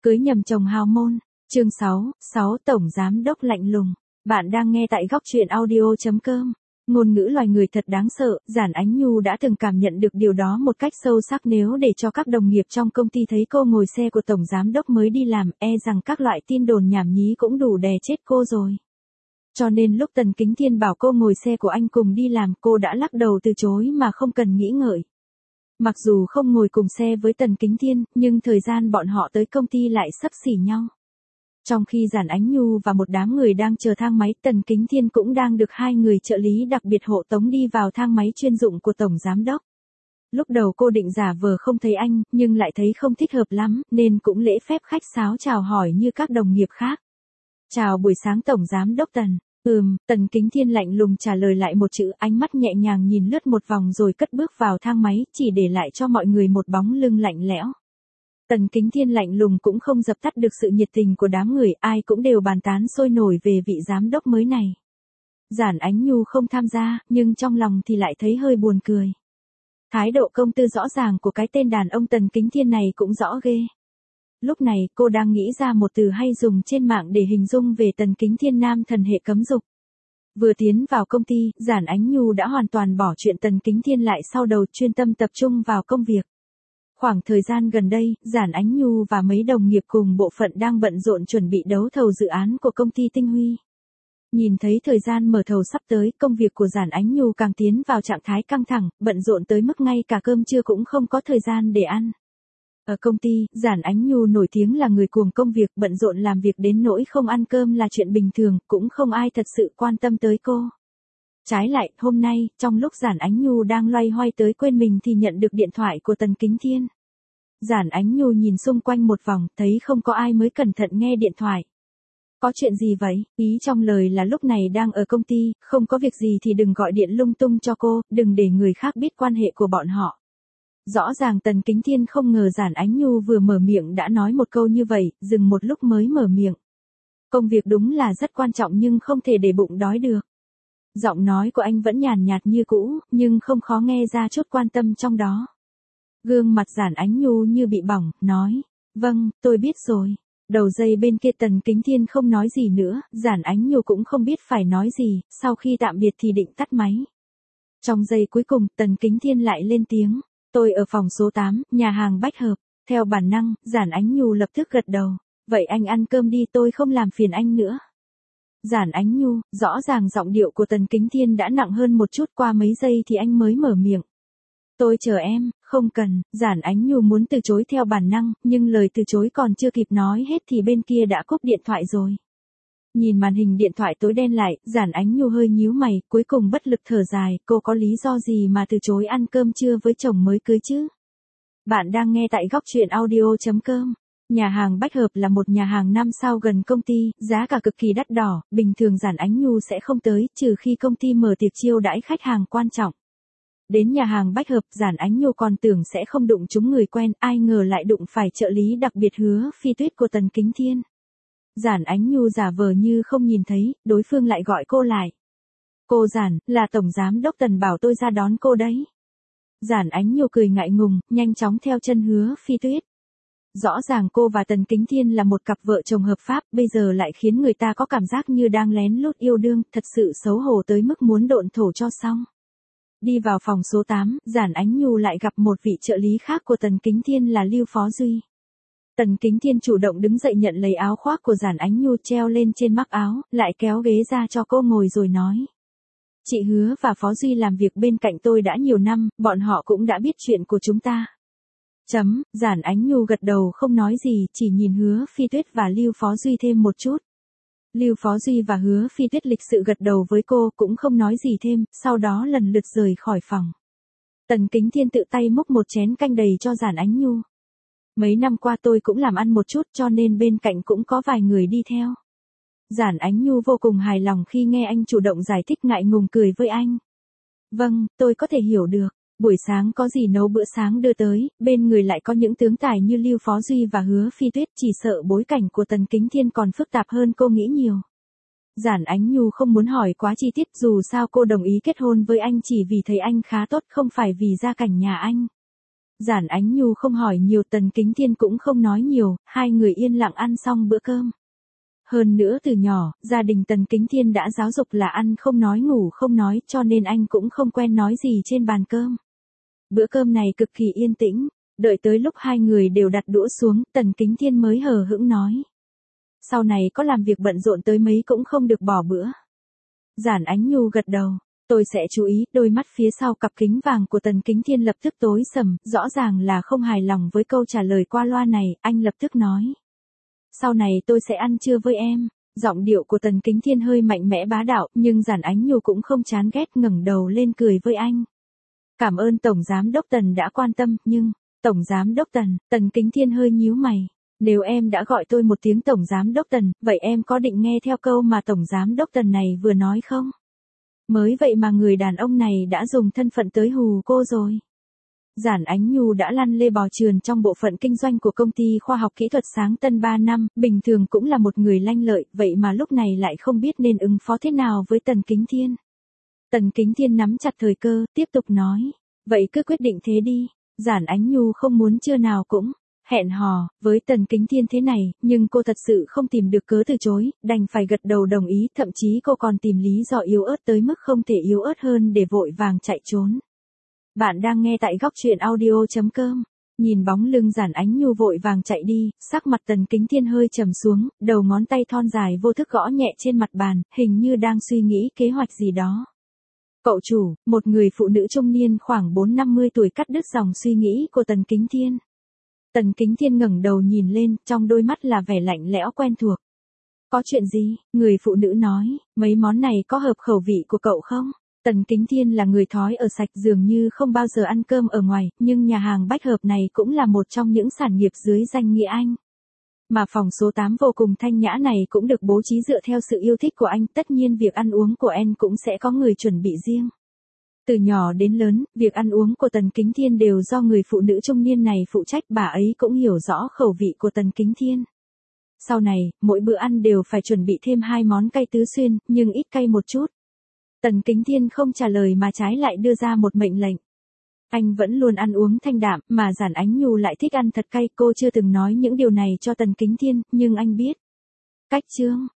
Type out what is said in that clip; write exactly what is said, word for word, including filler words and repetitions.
Cưới nhầm chồng hào môn, chương sáu, sáu Tổng Giám Đốc lạnh lùng. Bạn đang nghe tại góc truyện audio.com. Ngôn ngữ loài người thật đáng sợ, Giản Ánh Nhu đã từng cảm nhận được điều đó một cách sâu sắc. Nếu để cho các đồng nghiệp trong công ty thấy cô ngồi xe của Tổng Giám Đốc mới đi làm, e rằng các loại tin đồn nhảm nhí cũng đủ đè chết cô rồi. Cho nên lúc Tần Kính Thiên bảo cô ngồi xe của anh cùng đi làm, cô đã lắc đầu từ chối mà không cần nghĩ ngợi. Mặc dù không ngồi cùng xe với Tần Kính Thiên, nhưng thời gian bọn họ tới công ty lại xấp xỉ nhau. Trong khi Giản Ánh Nhu và một đám người đang chờ thang máy, Tần Kính Thiên cũng đang được hai người trợ lý đặc biệt hộ tống đi vào thang máy chuyên dụng của Tổng Giám Đốc. Lúc đầu cô định giả vờ không thấy anh, nhưng lại thấy không thích hợp lắm, nên cũng lễ phép khách sáo chào hỏi như các đồng nghiệp khác. Chào buổi sáng Tổng Giám Đốc Tần. Ừm, Tần Kính Thiên lạnh lùng trả lời lại một chữ, ánh mắt nhẹ nhàng nhìn lướt một vòng rồi cất bước vào thang máy, chỉ để lại cho mọi người một bóng lưng lạnh lẽo. Tần Kính Thiên lạnh lùng cũng không dập tắt được sự nhiệt tình của đám người, ai cũng đều bàn tán sôi nổi về vị giám đốc mới này. Giản Ánh Nhu không tham gia, nhưng trong lòng thì lại thấy hơi buồn cười. Thái độ công tư rõ ràng của cái tên đàn ông Tần Kính Thiên này cũng rõ ghê. Lúc này, cô đang nghĩ ra một từ hay dùng trên mạng để hình dung về Tần Kính Thiên nam thần hệ cấm dục. Vừa tiến vào công ty, Giản Ánh Nhu đã hoàn toàn bỏ chuyện Tần Kính Thiên lại sau đầu, chuyên tâm tập trung vào công việc. Khoảng thời gian gần đây, Giản Ánh Nhu và mấy đồng nghiệp cùng bộ phận đang bận rộn chuẩn bị đấu thầu dự án của công ty Tinh Huy. Nhìn thấy thời gian mở thầu sắp tới, công việc của Giản Ánh Nhu càng tiến vào trạng thái căng thẳng, bận rộn tới mức ngay cả cơm trưa cũng không có thời gian để ăn. Ở công ty, Giản Ánh Nhu nổi tiếng là người cuồng công việc, bận rộn làm việc đến nỗi không ăn cơm là chuyện bình thường, cũng không ai thật sự quan tâm tới cô. Trái lại, hôm nay, trong lúc Giản Ánh Nhu đang loay hoay tới quên mình thì nhận được điện thoại của Tần Kính Thiên. Giản Ánh Nhu nhìn xung quanh một vòng, thấy không có ai mới cẩn thận nghe điện thoại. Có chuyện gì vậy? Ý trong lời là lúc này đang ở công ty, không có việc gì thì đừng gọi điện lung tung cho cô, đừng để người khác biết quan hệ của bọn họ. Rõ ràng Tần Kính Thiên không ngờ Giản Ánh Nhu vừa mở miệng đã nói một câu như vậy, dừng một lúc mới mở miệng. Công việc đúng là rất quan trọng nhưng không thể để bụng đói được. Giọng nói của anh vẫn nhàn nhạt như cũ, nhưng không khó nghe ra chút quan tâm trong đó. Gương mặt Giản Ánh Nhu như bị bỏng, nói, vâng, tôi biết rồi. Đầu dây bên kia Tần Kính Thiên không nói gì nữa, Giản Ánh Nhu cũng không biết phải nói gì, sau khi tạm biệt thì định tắt máy. Trong giây cuối cùng, Tần Kính Thiên lại lên tiếng. Tôi ở phòng số tám, nhà hàng Bách Hợp. Theo bản năng, Giản Ánh Nhu lập tức gật đầu. Vậy anh ăn cơm đi, tôi không làm phiền anh nữa. Giản Ánh Nhu, rõ ràng giọng điệu của Tần Kính Thiên đã nặng hơn một chút, qua mấy giây thì anh mới mở miệng. Tôi chờ em, không cần. Giản Ánh Nhu muốn từ chối theo bản năng, nhưng lời từ chối còn chưa kịp nói hết thì bên kia đã cúp điện thoại rồi. Nhìn màn hình điện thoại tối đen lại, Giản Ánh Nhu hơi nhíu mày, cuối cùng bất lực thở dài, cô có lý do gì mà từ chối ăn cơm trưa với chồng mới cưới chứ? Bạn đang nghe tại góc truyện audio.com. Nhà hàng Bách Hợp là một nhà hàng năm sao gần công ty, giá cả cực kỳ đắt đỏ, bình thường Giản Ánh Nhu sẽ không tới, trừ khi công ty mở tiệc chiêu đãi khách hàng quan trọng. Đến nhà hàng Bách Hợp, Giản Ánh Nhu còn tưởng sẽ không đụng trúng người quen, ai ngờ lại đụng phải trợ lý đặc biệt Hứa Phi Tuyết của Tần Kính Thiên. Giản Ánh Nhu giả vờ như không nhìn thấy, đối phương lại gọi cô lại. Cô Giản, là Tổng Giám Đốc Tần bảo tôi ra đón cô đấy. Giản Ánh Nhu cười ngại ngùng, nhanh chóng theo chân Hứa Phi Tuyết. Rõ ràng cô và Tần Kính Thiên là một cặp vợ chồng hợp pháp, bây giờ lại khiến người ta có cảm giác như đang lén lút yêu đương, thật sự xấu hổ tới mức muốn độn thổ cho xong. Đi vào phòng số tám, Giản Ánh Nhu lại gặp một vị trợ lý khác của Tần Kính Thiên là Lưu Phó Duy. Tần Kính Thiên chủ động đứng dậy nhận lấy áo khoác của Giản Ánh Nhu treo lên trên mắc áo, lại kéo ghế ra cho cô ngồi rồi nói. Chị Hứa và Phó Duy làm việc bên cạnh tôi đã nhiều năm, bọn họ cũng đã biết chuyện của chúng ta. Chấm, Giản Ánh Nhu gật đầu không nói gì, chỉ nhìn Hứa Phi Tuyết và Lưu Phó Duy thêm một chút. Lưu Phó Duy và Hứa Phi Tuyết lịch sự gật đầu với cô, cũng không nói gì thêm, sau đó lần lượt rời khỏi phòng. Tần Kính Thiên tự tay múc một chén canh đầy cho Giản Ánh Nhu. Mấy năm qua tôi cũng làm ăn một chút cho nên bên cạnh cũng có vài người đi theo. Giản Ánh Nhu vô cùng hài lòng khi nghe anh chủ động giải thích, ngại ngùng cười với anh. Vâng, tôi có thể hiểu được. Buổi sáng có gì nấu bữa sáng đưa tới, bên người lại có những tướng tài như Lưu Phó Duy và Hứa Phi Tuyết, chỉ sợ bối cảnh của Tần Kính Thiên còn phức tạp hơn cô nghĩ nhiều. Giản Ánh Nhu không muốn hỏi quá chi tiết, dù sao cô đồng ý kết hôn với anh chỉ vì thấy anh khá tốt, không phải vì gia cảnh nhà anh. Giản Ánh Nhu không hỏi nhiều, Tần Kính Thiên cũng không nói nhiều, hai người yên lặng ăn xong bữa cơm. Hơn nữa từ nhỏ, gia đình Tần Kính Thiên đã giáo dục là ăn không nói ngủ không nói, cho nên anh cũng không quen nói gì trên bàn cơm. Bữa cơm này cực kỳ yên tĩnh, đợi tới lúc hai người đều đặt đũa xuống, Tần Kính Thiên mới hờ hững nói. Sau này có làm việc bận rộn tới mấy cũng không được bỏ bữa. Giản Ánh Nhu gật đầu, tôi sẽ chú ý. Đôi mắt phía sau cặp kính vàng của Tần Kính Thiên lập tức tối sầm, rõ ràng là không hài lòng với câu trả lời qua loa này, anh lập tức nói. Sau này tôi sẽ ăn trưa với em. Giọng điệu của Tần Kính Thiên hơi mạnh mẽ bá đạo, nhưng Giản Ánh Nhu cũng không chán ghét, ngẩng đầu lên cười với anh. Cảm ơn Tổng Giám Đốc Tần đã quan tâm, nhưng, Tổng Giám Đốc Tần, Tần Kính Thiên hơi nhíu mày. Nếu em đã gọi tôi một tiếng Tổng Giám Đốc Tần, vậy em có định nghe theo câu mà Tổng Giám Đốc Tần này vừa nói không? Mới vậy mà người đàn ông này đã dùng thân phận tới hù cô rồi. Giản Ánh Nhu đã lăn lê bò trườn trong bộ phận kinh doanh của công ty khoa học kỹ thuật Sáng Tân ba năm, bình thường cũng là một người lanh lợi, vậy mà lúc này lại không biết nên ứng phó thế nào với Tần Kính Thiên. Tần Kính Thiên nắm chặt thời cơ, tiếp tục nói. Vậy cứ quyết định thế đi. Giản Ánh Nhu không muốn trưa nào cũng hẹn hò với Tần Kính Thiên thế này, nhưng cô thật sự không tìm được cớ từ chối, đành phải gật đầu đồng ý, thậm chí cô còn tìm lý do yếu ớt tới mức không thể yếu ớt hơn để vội vàng chạy trốn. Bạn đang nghe tại góc truyện audio chấm com. Nhìn bóng lưng Giản Ánh Nhu vội vàng chạy đi, sắc mặt Tần Kính Thiên hơi trầm xuống, đầu ngón tay thon dài vô thức gõ nhẹ trên mặt bàn, hình như đang suy nghĩ kế hoạch gì đó. Cậu chủ, một người phụ nữ trung niên khoảng bốn năm mươi tuổi cắt đứt dòng suy nghĩ của Tần Kính Thiên. Tần Kính Thiên ngẩng đầu nhìn lên, trong đôi mắt là vẻ lạnh lẽo quen thuộc. Có chuyện gì? Người phụ nữ nói, mấy món này có hợp khẩu vị của cậu không? Tần Kính Thiên là người thói ở sạch, dường như không bao giờ ăn cơm ở ngoài, nhưng nhà hàng Bách Hợp này cũng là một trong những sản nghiệp dưới danh nghĩa anh. Mà phòng số tám vô cùng thanh nhã này cũng được bố trí dựa theo sự yêu thích của anh, tất nhiên việc ăn uống của anh cũng sẽ có người chuẩn bị riêng. Từ nhỏ đến lớn, việc ăn uống của Tần Kính Thiên đều do người phụ nữ trung niên này phụ trách, bà ấy cũng hiểu rõ khẩu vị của Tần Kính Thiên. Sau này, mỗi bữa ăn đều phải chuẩn bị thêm hai món cay tứ xuyên, nhưng ít cay một chút. Tần Kính Thiên không trả lời mà trái lại đưa ra một mệnh lệnh. Anh vẫn luôn ăn uống thanh đạm, mà Giản Ánh Nhu lại thích ăn thật cay, cô chưa từng nói những điều này cho Tần Kính Thiên, nhưng anh biết. Cách chương,